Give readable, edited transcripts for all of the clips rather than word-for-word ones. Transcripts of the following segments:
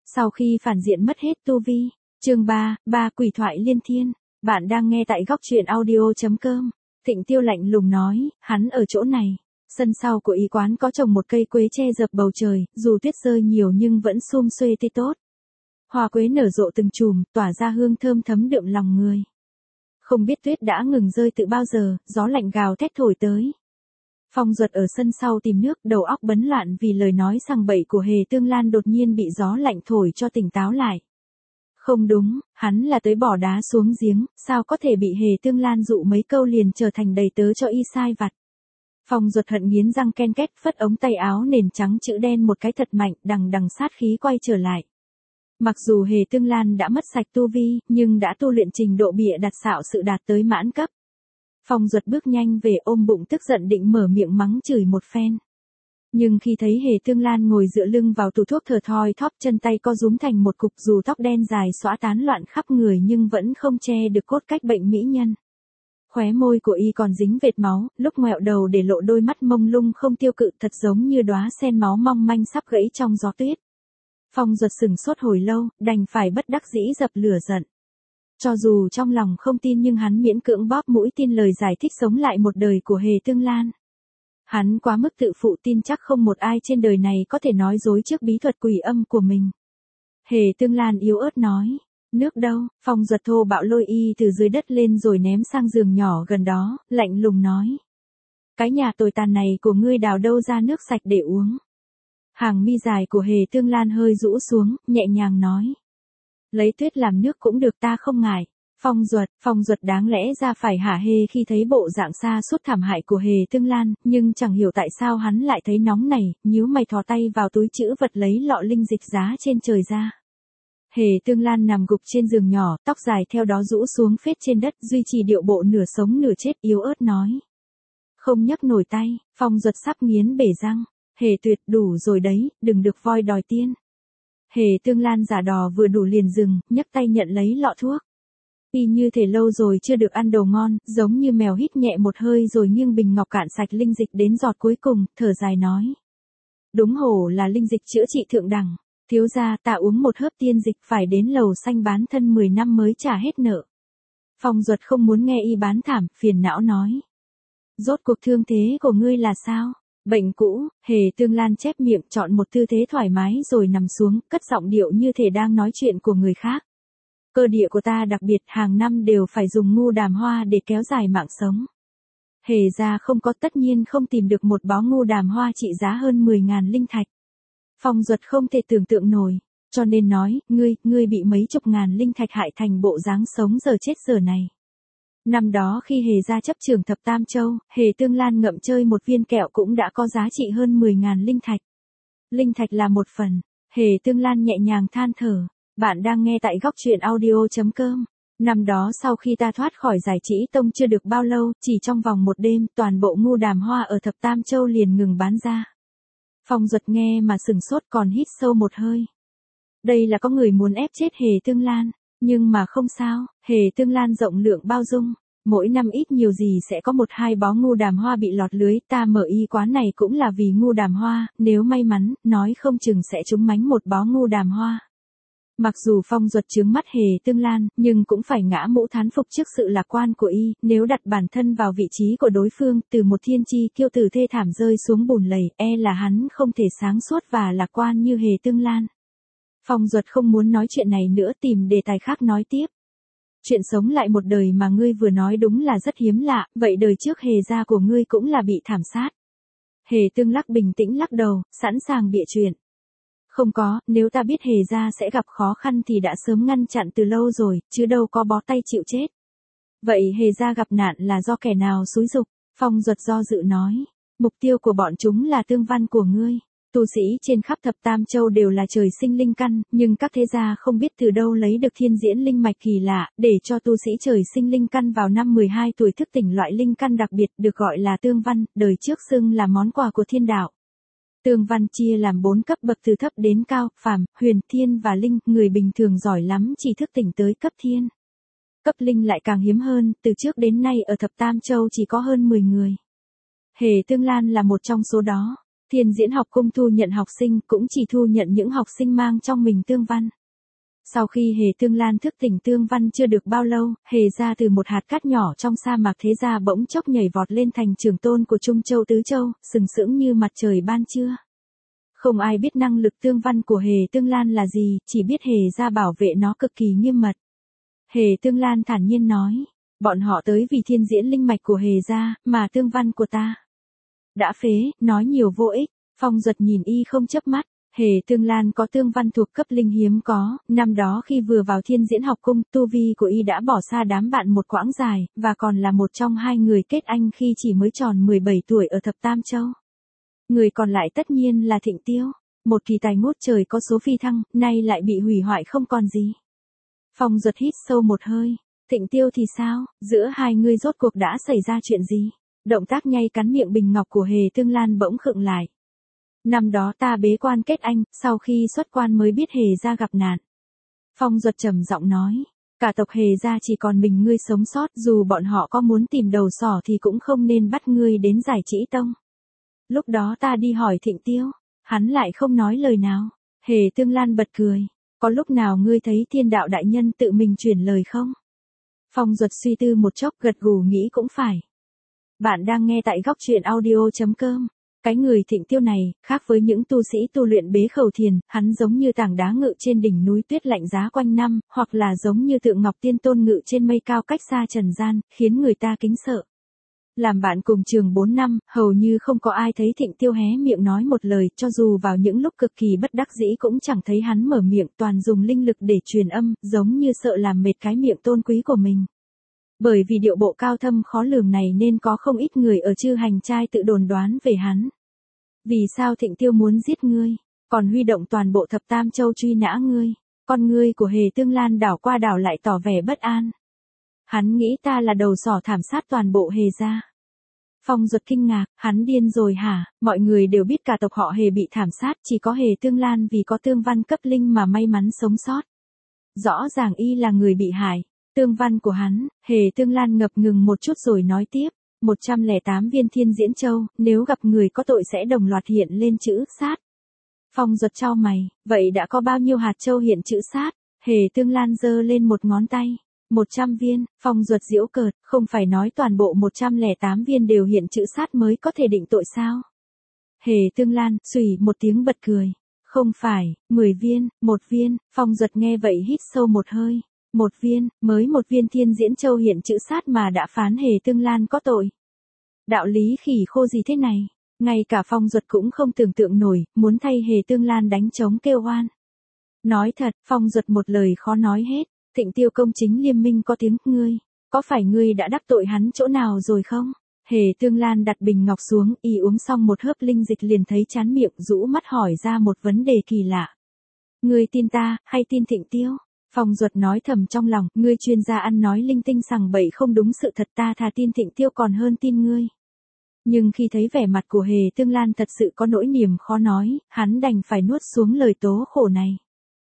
Sau khi phản diện mất hết tu vi. Chương 3, quỷ thoại liên thiên. Bạn đang nghe tại góc truyện audio.com. Thịnh Tiêu lạnh lùng nói, hắn ở chỗ này. Sân sau của y quán có trồng một cây quế che dập bầu trời, dù tuyết rơi nhiều nhưng vẫn sum xuê tươi tốt. Hoa quế nở rộ từng chùm, tỏa ra hương thơm thấm đượm lòng người. Không biết tuyết đã ngừng rơi từ bao giờ, gió lạnh gào thét thổi tới. Phong Duật ở sân sau tìm nước, đầu óc bấn loạn vì lời nói sằng bậy của Hề Tương Lan đột nhiên bị gió lạnh thổi cho tỉnh táo lại. Không đúng, hắn là tới bỏ đá xuống giếng, sao có thể bị Hề Tương Lan dụ mấy câu liền trở thành đầy tớ cho y sai vặt. Phong Duật hận nghiến răng ken két, phất ống tay áo nền trắng chữ đen một cái thật mạnh, đằng sát khí quay trở lại. Mặc dù Hề Tương Lan đã mất sạch tu vi, nhưng đã tu luyện trình độ bịa đặt xạo sự đạt tới mãn cấp. Phong Duật bước nhanh về ôm bụng tức giận định mở miệng mắng chửi một phen. Nhưng khi thấy Hề Tương Lan ngồi dựa lưng vào tủ thuốc thở thoi thóp, chân tay co rúm thành một cục, dù tóc đen dài xõa tán loạn khắp người nhưng vẫn không che được cốt cách bệnh mỹ nhân. Khóe môi của y còn dính vệt máu, lúc ngoẹo đầu để lộ đôi mắt mông lung không tiêu cự, thật giống như đóa sen máu mong manh sắp gãy trong gió tuyết. Phong Duật sửng sốt hồi lâu, đành phải bất đắc dĩ dập lửa giận. Cho dù trong lòng không tin nhưng hắn miễn cưỡng bóp mũi tin lời giải thích sống lại một đời của Hề Tương Lan. Hắn quá mức tự phụ tin chắc không một ai trên đời này có thể nói dối trước bí thuật quỷ âm của mình. Hề Tương Lan yếu ớt nói, nước đâu? Phong Duật thô bạo lôi y từ dưới đất lên rồi ném sang giường nhỏ gần đó, lạnh lùng nói. Cái nhà tồi tàn này của ngươi đào đâu ra nước sạch để uống? Hàng mi dài của Hề Tương Lan hơi rũ xuống, nhẹ nhàng nói. Lấy tuyết làm nước cũng được, ta không ngại. Phong Duật đáng lẽ ra phải hả hê khi thấy bộ dạng xa sút thảm hại của Hề Tương Lan, nhưng chẳng hiểu tại sao hắn lại thấy nóng nảy, nhíu mày thò tay vào túi trữ vật lấy lọ linh dịch giá trên trời ra. Hề Tương Lan nằm gục trên giường nhỏ, tóc dài theo đó rũ xuống phết trên đất, duy trì điệu bộ nửa sống nửa chết, yếu ớt nói. Không nhấc nổi tay. Phong Duật sắp nghiến bể răng. Hề Tuyệt, đủ rồi đấy, đừng được voi đòi tiên. Hề Tương Lan giả đò vừa đủ liền dừng, nhấc tay nhận lấy lọ thuốc. Y như thể lâu rồi chưa được ăn đồ ngon, giống như mèo hít nhẹ một hơi rồi nghiêng bình ngọc cạn sạch linh dịch đến giọt cuối cùng, thở dài nói. Đúng hổ là linh dịch chữa trị thượng đẳng. Thiếu gia, ta uống một hớp tiên dịch phải đến lầu xanh bán thân 10 năm mới trả hết nợ. Phong Duật không muốn nghe y bán thảm, phiền não nói. Rốt cuộc thương thế của ngươi là sao? Bệnh cũ. Hề Tương Lan chép miệng, chọn một tư thế thoải mái rồi nằm xuống, cất giọng điệu như thể đang nói chuyện của người khác. Cơ địa của ta đặc biệt, hàng năm đều phải dùng ngu đàm hoa để kéo dài mạng sống. Hề gia không có, tất nhiên không tìm được một bó ngu đàm hoa trị giá hơn 10.000 linh thạch. Phong Duật không thể tưởng tượng nổi, cho nên nói, ngươi bị mấy chục ngàn linh thạch hại thành bộ dáng sống giờ chết giờ này. Năm đó khi Hề gia chấp trưởng thập Tam Châu, Hề Tương Lan ngậm chơi một viên kẹo cũng đã có giá trị hơn 10.000 linh thạch. Linh thạch là một phần. Hề Tương Lan nhẹ nhàng than thở. Bạn đang nghe tại góc truyện audio.com. Năm đó sau khi ta thoát khỏi Giải Chỉ Tông chưa được bao lâu, chỉ trong vòng một đêm, toàn bộ ngu đàm hoa ở thập Tam Châu liền ngừng bán ra. Phong Duật nghe mà sừng sốt, còn hít sâu một hơi. Đây là có người muốn ép chết Hề Tương Lan, nhưng mà không sao, Hề Tương Lan rộng lượng bao dung, mỗi năm ít nhiều gì sẽ có 1-2 bó ngu đàm hoa bị lọt lưới, ta mở y quán này cũng là vì ngu đàm hoa, nếu may mắn, nói không chừng sẽ trúng mánh một bó ngu đàm hoa. Mặc dù Phong Duật trướng mắt Hề Tương Lan, nhưng cũng phải ngã mũ thán phục trước sự lạc quan của y, nếu đặt bản thân vào vị trí của đối phương, từ một thiên chi kiêu tử thê thảm rơi xuống bùn lầy, là hắn không thể sáng suốt và lạc quan như Hề Tương Lan. Phong Duật không muốn nói chuyện này nữa, tìm đề tài khác nói tiếp. Chuyện sống lại một đời mà ngươi vừa nói đúng là rất hiếm lạ, vậy đời trước Hề gia của ngươi cũng là bị thảm sát. Hề Tương Lắc bình tĩnh lắc đầu, sẵn sàng bịa chuyện. Không có, nếu ta biết Hề gia sẽ gặp khó khăn thì đã sớm ngăn chặn từ lâu rồi, chứ đâu có bó tay chịu chết. Vậy Hề gia gặp nạn là do kẻ nào xúi giục? Phong Duật do dự nói. Mục tiêu của bọn chúng là tương văn của ngươi. Tu sĩ trên khắp thập Tam Châu đều là trời sinh linh căn, nhưng các thế gia không biết từ đâu lấy được thiên diễn linh mạch kỳ lạ, để cho tu sĩ trời sinh linh căn vào năm 12 tuổi thức tỉnh loại linh căn đặc biệt được gọi là tương văn, đời trước xưng là món quà của thiên đạo. Tương văn chia làm 4 cấp bậc từ thấp đến cao, phàm, huyền, thiên và linh, người bình thường giỏi lắm chỉ thức tỉnh tới cấp thiên. Cấp linh lại càng hiếm hơn, từ trước đến nay ở thập Tam Châu chỉ có hơn 10 người. Hề Tương Lan là một trong số đó. Thiên Diễn học cung thu nhận học sinh cũng chỉ thu nhận những học sinh mang trong mình tương văn. Sau khi Hề Tương Lan thức tỉnh tương văn chưa được bao lâu, Hề ra từ một hạt cát nhỏ trong sa mạc thế gia bỗng chốc nhảy vọt lên thành trưởng tôn của Trung Châu Tứ Châu, sừng sững như mặt trời ban trưa. Không ai biết năng lực tương văn của Hề Tương Lan là gì, chỉ biết Hề ra bảo vệ nó cực kỳ nghiêm mật. Hề Tương Lan thản nhiên nói, bọn họ tới vì thiên diễn linh mạch của Hề ra, mà tương văn của ta đã phế, nói nhiều vô ích. Phong Duật nhìn y không chớp mắt. Hề Tương Lan có tương văn thuộc cấp linh hiếm có, năm đó khi vừa vào Thiên Diễn học cung, tu vi của y đã bỏ xa đám bạn một quãng dài, và còn là một trong hai người kết anh khi chỉ mới tròn 17 tuổi ở Thập Tam Châu. Người còn lại tất nhiên là Thịnh Tiêu, một kỳ tài ngút trời có số phi thăng, nay lại bị hủy hoại không còn gì. Phong Duật hít sâu một hơi, Thịnh Tiêu thì sao, giữa hai người rốt cuộc đã xảy ra chuyện gì? Động tác nhay cắn miệng bình ngọc của Hề Tương Lan bỗng khựng lại. Năm đó ta bế quan kết anh, sau khi xuất quan mới biết Hề gia gặp nạn. Phong Duật trầm giọng nói, cả tộc Hề gia chỉ còn mình ngươi sống sót, dù bọn họ có muốn tìm đầu sỏ thì cũng không nên bắt ngươi đến giải Trĩ Tông. Lúc đó ta đi hỏi Thịnh Tiêu, hắn lại không nói lời nào. Hề Tương Lan bật cười, có lúc nào ngươi thấy Thiên Đạo đại nhân tự mình truyền lời không? Phong Duật suy tư một chốc gật gù nghĩ cũng phải. Bạn đang nghe tại góc truyện audio.com. Cái người Thịnh Tiêu này, khác với những tu sĩ tu luyện bế khẩu thiền, hắn giống như tảng đá ngự trên đỉnh núi tuyết lạnh giá quanh năm, hoặc là giống như tượng ngọc tiên tôn ngự trên mây cao cách xa trần gian, khiến người ta kính sợ. Làm bạn cùng trường 4 năm, hầu như không có ai thấy Thịnh Tiêu hé miệng nói một lời, cho dù vào những lúc cực kỳ bất đắc dĩ cũng chẳng thấy hắn mở miệng, toàn dùng linh lực để truyền âm, giống như sợ làm mệt cái miệng tôn quý của mình. Bởi vì điệu bộ cao thâm khó lường này nên có không ít người ở Chư Hành Trai tự đồn đoán về hắn. Vì sao Thịnh Tiêu muốn giết ngươi, còn huy động toàn bộ Thập Tam Châu truy nã ngươi? Con ngươi của Hề Tương Lan đảo qua đảo lại tỏ vẻ bất an. Hắn nghĩ ta là đầu sỏ thảm sát toàn bộ Hề gia. Phong Duật kinh ngạc, hắn điên rồi hả? Mọi người đều biết cả tộc họ Hề bị thảm sát, chỉ có Hề Tương Lan vì có tương văn cấp linh mà may mắn sống sót. Rõ ràng y là người bị hại. Tương văn của hắn, Hề Tương Lan ngập ngừng một chút rồi nói tiếp, 108 viên Thiên Diễn Châu, nếu gặp người có tội sẽ đồng loạt hiện lên chữ sát. Phong Duật chau mày, vậy đã có bao nhiêu hạt châu hiện chữ sát? Hề Tương Lan giơ lên một ngón tay. 100 viên, Phong Duật giễu cợt, không phải nói toàn bộ 108 viên đều hiện chữ sát mới có thể định tội sao? Hề Tương Lan, xùy một tiếng bật cười. Không phải, 10 viên, 1 viên, Phong Duật nghe vậy hít sâu một hơi. 1 viên, mới 1 viên Thiên Diễn Châu hiện chữ sát mà đã phán Hề Tương Lan có tội. Đạo lý khỉ khô gì thế này? Ngay cả Phong Duật cũng không tưởng tượng nổi, muốn thay Hề Tương Lan đánh trống kêu oan. Nói thật, Phong Duật một lời khó nói hết. Thịnh Tiêu công chính liêm minh có tiếng, ngươi, có phải ngươi đã đắc tội hắn chỗ nào rồi không? Hề Tương Lan đặt bình ngọc xuống, y uống xong một hớp linh dịch liền thấy chán miệng, rũ mắt hỏi ra một vấn đề kỳ lạ. Ngươi tin ta, hay tin Thịnh Tiêu? Phong Duật nói thầm trong lòng, ngươi chuyên gia ăn nói linh tinh sằng bậy không đúng sự thật, ta thà tin Thịnh Tiêu còn hơn tin ngươi. Nhưng khi thấy vẻ mặt của Hề Tương Lan thật sự có nỗi niềm khó nói, hắn đành phải nuốt xuống lời tố khổ này.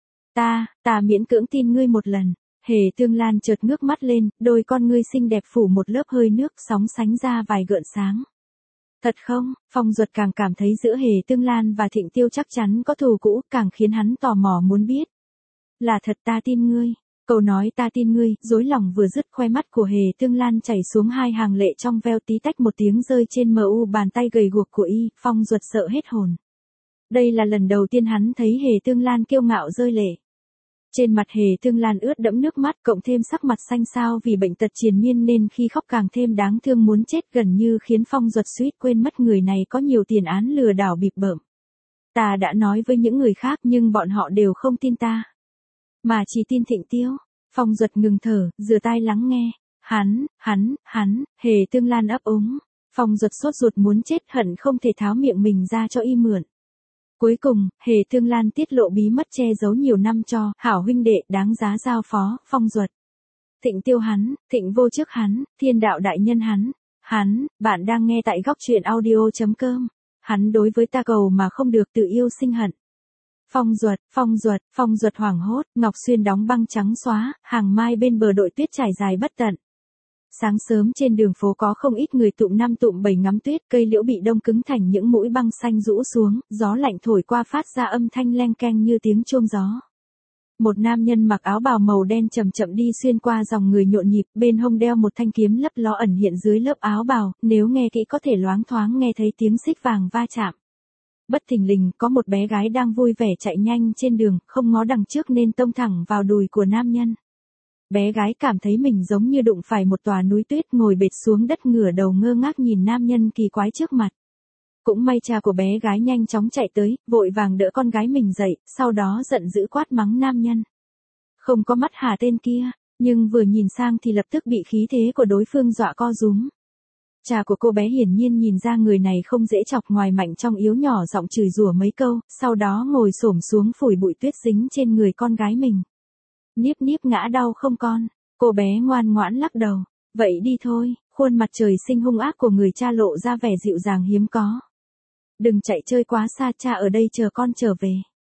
Ta miễn cưỡng tin ngươi một lần. Hề Tương Lan chợt ngước mắt lên, đôi con ngươi xinh đẹp phủ một lớp hơi nước sóng sánh ra vài gợn sáng. Thật không? Phong Duật càng cảm thấy giữa Hề Tương Lan và Thịnh Tiêu chắc chắn có thù cũ, càng khiến hắn tò mò muốn biết. Là thật, ta tin ngươi. Câu nói ta tin ngươi, dối lòng vừa dứt, khoe mắt của Hề Tương Lan chảy xuống hai hàng lệ trong veo, tí tách một tiếng rơi trên mu bàn tay gầy guộc của y. Phong Duật sợ hết hồn. Đây là lần đầu tiên hắn thấy Hề Tương Lan kiêu ngạo rơi lệ. Trên mặt Hề Tương Lan ướt đẫm nước mắt, cộng thêm sắc mặt xanh xao vì bệnh tật triền miên nên khi khóc càng thêm đáng thương muốn chết, gần như khiến Phong Duật suýt quên mất người này có nhiều tiền án lừa đảo bịp bợm. Ta đã nói với những người khác nhưng bọn họ đều không tin ta. Mà chỉ tin Thịnh Tiêu. Phong Duật ngừng thở, dựa tai lắng nghe. Hắn, Hề Tương Lan ấp úng. Phong Duật sốt ruột muốn chết, hận không thể tháo miệng mình ra cho y mượn. Cuối cùng, Hề Tương Lan tiết lộ bí mật che giấu nhiều năm cho hảo huynh đệ đáng giá giao phó, Phong Duật. Thịnh Tiêu hắn, Thịnh Vô Trước hắn, Thiên Đạo đại nhân hắn, bạn đang nghe tại góc truyện audio.com. Hắn đối với ta cầu mà không được, tự yêu sinh hận. Phong Duật hoảng hốt, ngọc xuyên đóng băng trắng xóa, hàng mai bên bờ đội tuyết trải dài bất tận. Sáng sớm trên đường phố có không ít người tụm năm tụm bảy ngắm tuyết, cây liễu bị đông cứng thành những mũi băng xanh rũ xuống, gió lạnh thổi qua phát ra âm thanh leng keng như tiếng chuông gió. Một nam nhân mặc áo bào màu đen chậm chậm đi xuyên qua dòng người nhộn nhịp, bên hông đeo một thanh kiếm lấp ló ẩn hiện dưới lớp áo bào, nếu nghe kỹ có thể loáng thoáng nghe thấy tiếng xích vàng va chạm. Bất thình lình, có một bé gái đang vui vẻ chạy nhanh trên đường, không ngó đằng trước nên tông thẳng vào đùi của nam nhân. Bé gái cảm thấy mình giống như đụng phải một tòa núi tuyết, ngồi bệt xuống đất ngửa đầu ngơ ngác nhìn nam nhân kỳ quái trước mặt. Cũng may cha của bé gái nhanh chóng chạy tới, vội vàng đỡ con gái mình dậy, sau đó giận dữ quát mắng nam nhân. Không có mắt hả tên kia, nhưng vừa nhìn sang thì lập tức bị khí thế của đối phương dọa co rúm. Cha của cô bé hiển nhiên nhìn ra người này không dễ chọc, ngoài mạnh trong yếu nhỏ giọng chửi rủa mấy câu, sau đó ngồi xổm xuống phủi bụi tuyết dính trên người con gái mình. Níp níp ngã đau không con, cô bé ngoan ngoãn lắc đầu, vậy đi thôi, khuôn mặt trời sinh hung ác của người cha lộ ra vẻ dịu dàng hiếm có. Đừng chạy chơi quá xa, cha ở đây chờ con trở về.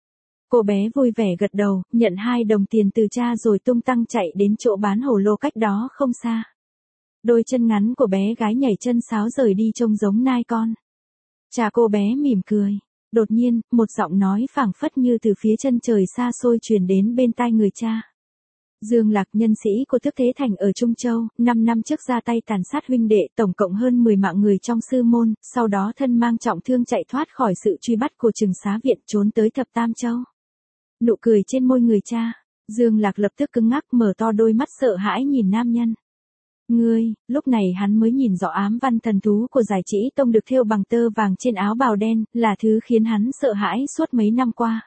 Cô bé vui vẻ gật đầu, nhận 2 đồng tiền từ cha rồi tung tăng chạy đến chỗ bán hồ lô cách đó không xa. Đôi chân ngắn của bé gái nhảy chân sáo rời đi trông giống nai con. Cha cô bé mỉm cười. Đột nhiên, một giọng nói phảng phất như từ phía chân trời xa xôi truyền đến bên tai người cha. Dương Lạc, nhân sĩ của Tước Thế Thành ở Trung Châu, 5 năm trước ra tay tàn sát huynh đệ, tổng cộng hơn 10 mạng người trong sư môn, sau đó thân mang trọng thương chạy thoát khỏi sự truy bắt của Trừng Xá Viện, trốn tới Thập Tam Châu. Nụ cười trên môi người cha, Dương Lạc lập tức cứng ngắc, mở to đôi mắt sợ hãi nhìn nam nhân. Ngươi, lúc này hắn mới nhìn rõ ám văn thần thú của Giải Trĩ Tông được thêu bằng tơ vàng trên áo bào đen, là thứ khiến hắn sợ hãi suốt mấy năm qua.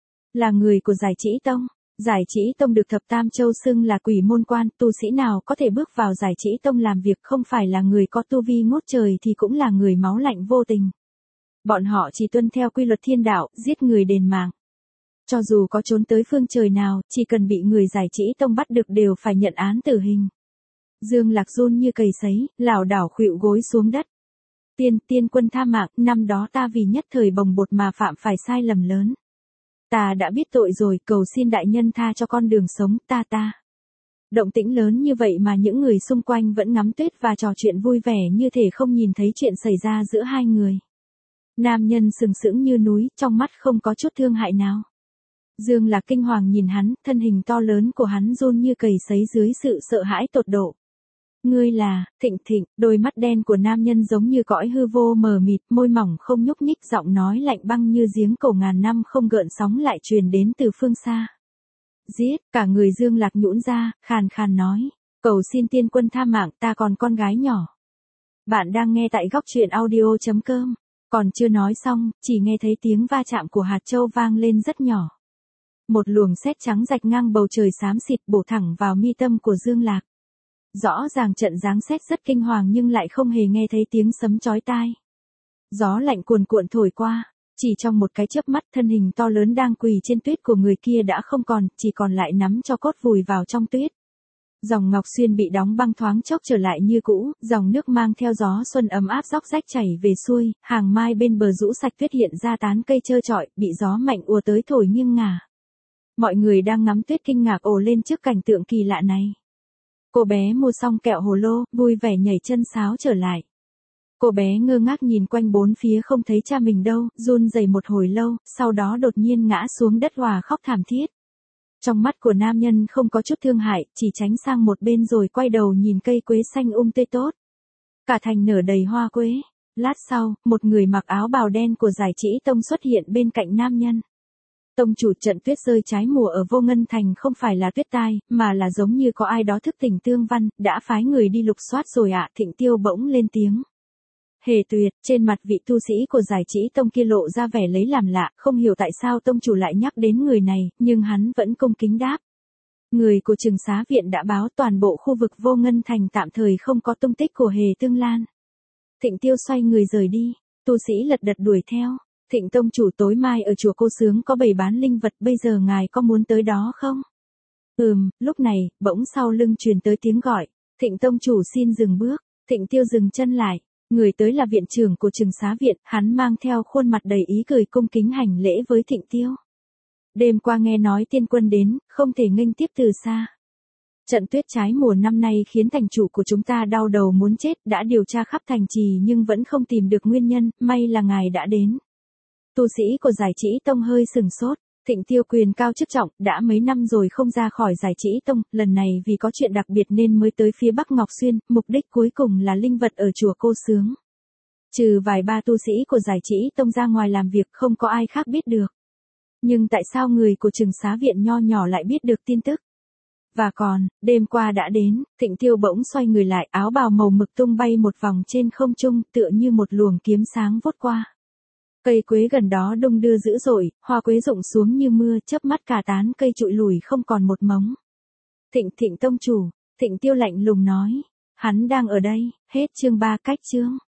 Là người của Giải Trĩ Tông. Giải Trĩ Tông được Thập Tam Châu xưng là quỷ môn quan, tu sĩ nào có thể bước vào Giải Trĩ Tông làm việc không phải là người có tu vi ngút trời thì cũng là người máu lạnh vô tình. Bọn họ chỉ tuân theo quy luật thiên đạo, giết người đền mạng. Cho dù có trốn tới phương trời nào, chỉ cần bị người Giải Trĩ Tông bắt được đều phải nhận án tử hình. Dương Lạc run như cầy sấy, lảo đảo khuỵu gối xuống đất. Tiên quân tha mạng, năm đó ta vì nhất thời bồng bột mà phạm phải sai lầm lớn. Ta đã biết tội rồi, cầu xin đại nhân tha cho con đường sống, ta. Động tĩnh lớn như vậy mà những người xung quanh vẫn ngắm tuyết và trò chuyện vui vẻ như thể không nhìn thấy chuyện xảy ra giữa hai người. Nam nhân sừng sững như núi, trong mắt không có chút thương hại nào. Dương Lạc kinh hoàng nhìn hắn, thân hình to lớn của hắn run như cầy sấy dưới sự sợ hãi tột độ. Ngươi là, Thịnh, đôi mắt đen của nam nhân giống như cõi hư vô mờ mịt, môi mỏng không nhúc nhích, giọng nói lạnh băng như giếng cổ ngàn năm không gợn sóng lại truyền đến từ phương xa. Giết, cả người Dương Lạc nhũn ra, khàn khàn nói, cầu xin tiên quân tha mạng, ta còn con gái nhỏ. Bạn đang nghe tại góc truyện audio.com, còn chưa nói xong, chỉ nghe thấy tiếng va chạm của hạt châu vang lên rất nhỏ. Một luồng sét trắng rạch ngang bầu trời xám xịt bổ thẳng vào mi tâm của Dương Lạc. Rõ ràng trận giáng sét rất kinh hoàng nhưng lại không hề nghe thấy tiếng sấm chói tai. Gió lạnh cuồn cuộn thổi qua, chỉ trong một cái chớp mắt thân hình to lớn đang quỳ trên tuyết của người kia đã không còn, chỉ còn lại nắm cho cốt vùi vào trong tuyết. Dòng Ngọc Xuyên bị đóng băng thoáng chốc trở lại như cũ, dòng nước mang theo gió xuân ấm áp róc rách chảy về xuôi, hàng mai bên bờ rũ sạch tuyết hiện ra tán cây trơ trọi, bị gió mạnh ùa tới thổi nghiêng ngả. Mọi người đang ngắm tuyết kinh ngạc ồ lên trước cảnh tượng kỳ lạ này. Cô bé mua xong kẹo hồ lô, vui vẻ nhảy chân sáo trở lại. Cô bé ngơ ngác nhìn quanh bốn phía không thấy cha mình đâu, run rẩy một hồi lâu, sau đó đột nhiên ngã xuống đất òa khóc thảm thiết. Trong mắt của nam nhân không có chút thương hại, chỉ tránh sang một bên rồi quay đầu nhìn cây quế xanh tươi tốt. Cả thành nở đầy hoa quế. Lát sau, một người mặc áo bào đen của Giải Trĩ Tông xuất hiện bên cạnh nam nhân. Tông chủ, trận tuyết rơi trái mùa ở Vô Ngân Thành không phải là tuyết tai, mà là giống như có ai đó thức tỉnh tương văn, đã phái người đi lục soát rồi ạ. Thịnh Tiêu bỗng lên tiếng. Hề Tuyệt, trên mặt vị tu sĩ của Giải Trĩ Tông kia lộ ra vẻ lấy làm lạ, không hiểu tại sao tông chủ lại nhắc đến người này, nhưng hắn vẫn cung kính đáp. Người của Trừng Xá Viện đã báo toàn bộ khu vực Vô Ngân Thành tạm thời không có tung tích của Hề Tương Lan. Thịnh Tiêu xoay người rời đi, tu sĩ lật đật đuổi theo. Thịnh tông chủ, tối mai ở chùa Cô Sướng có bày bán linh vật, bây giờ ngài có muốn tới đó không? Lúc này, bỗng sau lưng truyền tới tiếng gọi. Thịnh tông chủ xin dừng bước. Thịnh Tiêu dừng chân lại. Người tới là viện trưởng của Trừng Xá Viện, hắn mang theo khuôn mặt đầy ý cười cung kính hành lễ với Thịnh Tiêu. Đêm qua nghe nói tiên quân đến, không thể nghênh tiếp từ xa. Trận tuyết trái mùa năm nay khiến thành chủ của chúng ta đau đầu muốn chết, đã điều tra khắp thành trì nhưng vẫn không tìm được nguyên nhân, may là ngài đã đến. Tu sĩ của Giải Trĩ Tông hơi sừng sốt. Thịnh Tiêu quyền cao chức trọng, đã mấy năm rồi không ra khỏi Giải Trĩ Tông, lần này vì có chuyện đặc biệt nên mới tới phía Bắc Ngọc Xuyên, mục đích cuối cùng là linh vật ở chùa Cô Sướng. Trừ vài ba tu sĩ của Giải Trĩ Tông ra ngoài làm việc không có ai khác biết được. Nhưng tại sao người của Trừng Xá Viện nho nhỏ lại biết được tin tức? Và còn, đêm qua đã đến, Thịnh Tiêu bỗng xoay người lại, áo bào màu mực tung bay một vòng trên không trung, tựa như một luồng kiếm sáng vút qua. Cây quế gần đó đung đưa dữ dội, hoa quế rụng xuống như mưa, chớp mắt cả tán cây trụi lùi không còn một mống. Thịnh tông chủ, Thịnh Tiêu lạnh lùng nói, hắn đang ở đây. Hết chương 3 cách chương.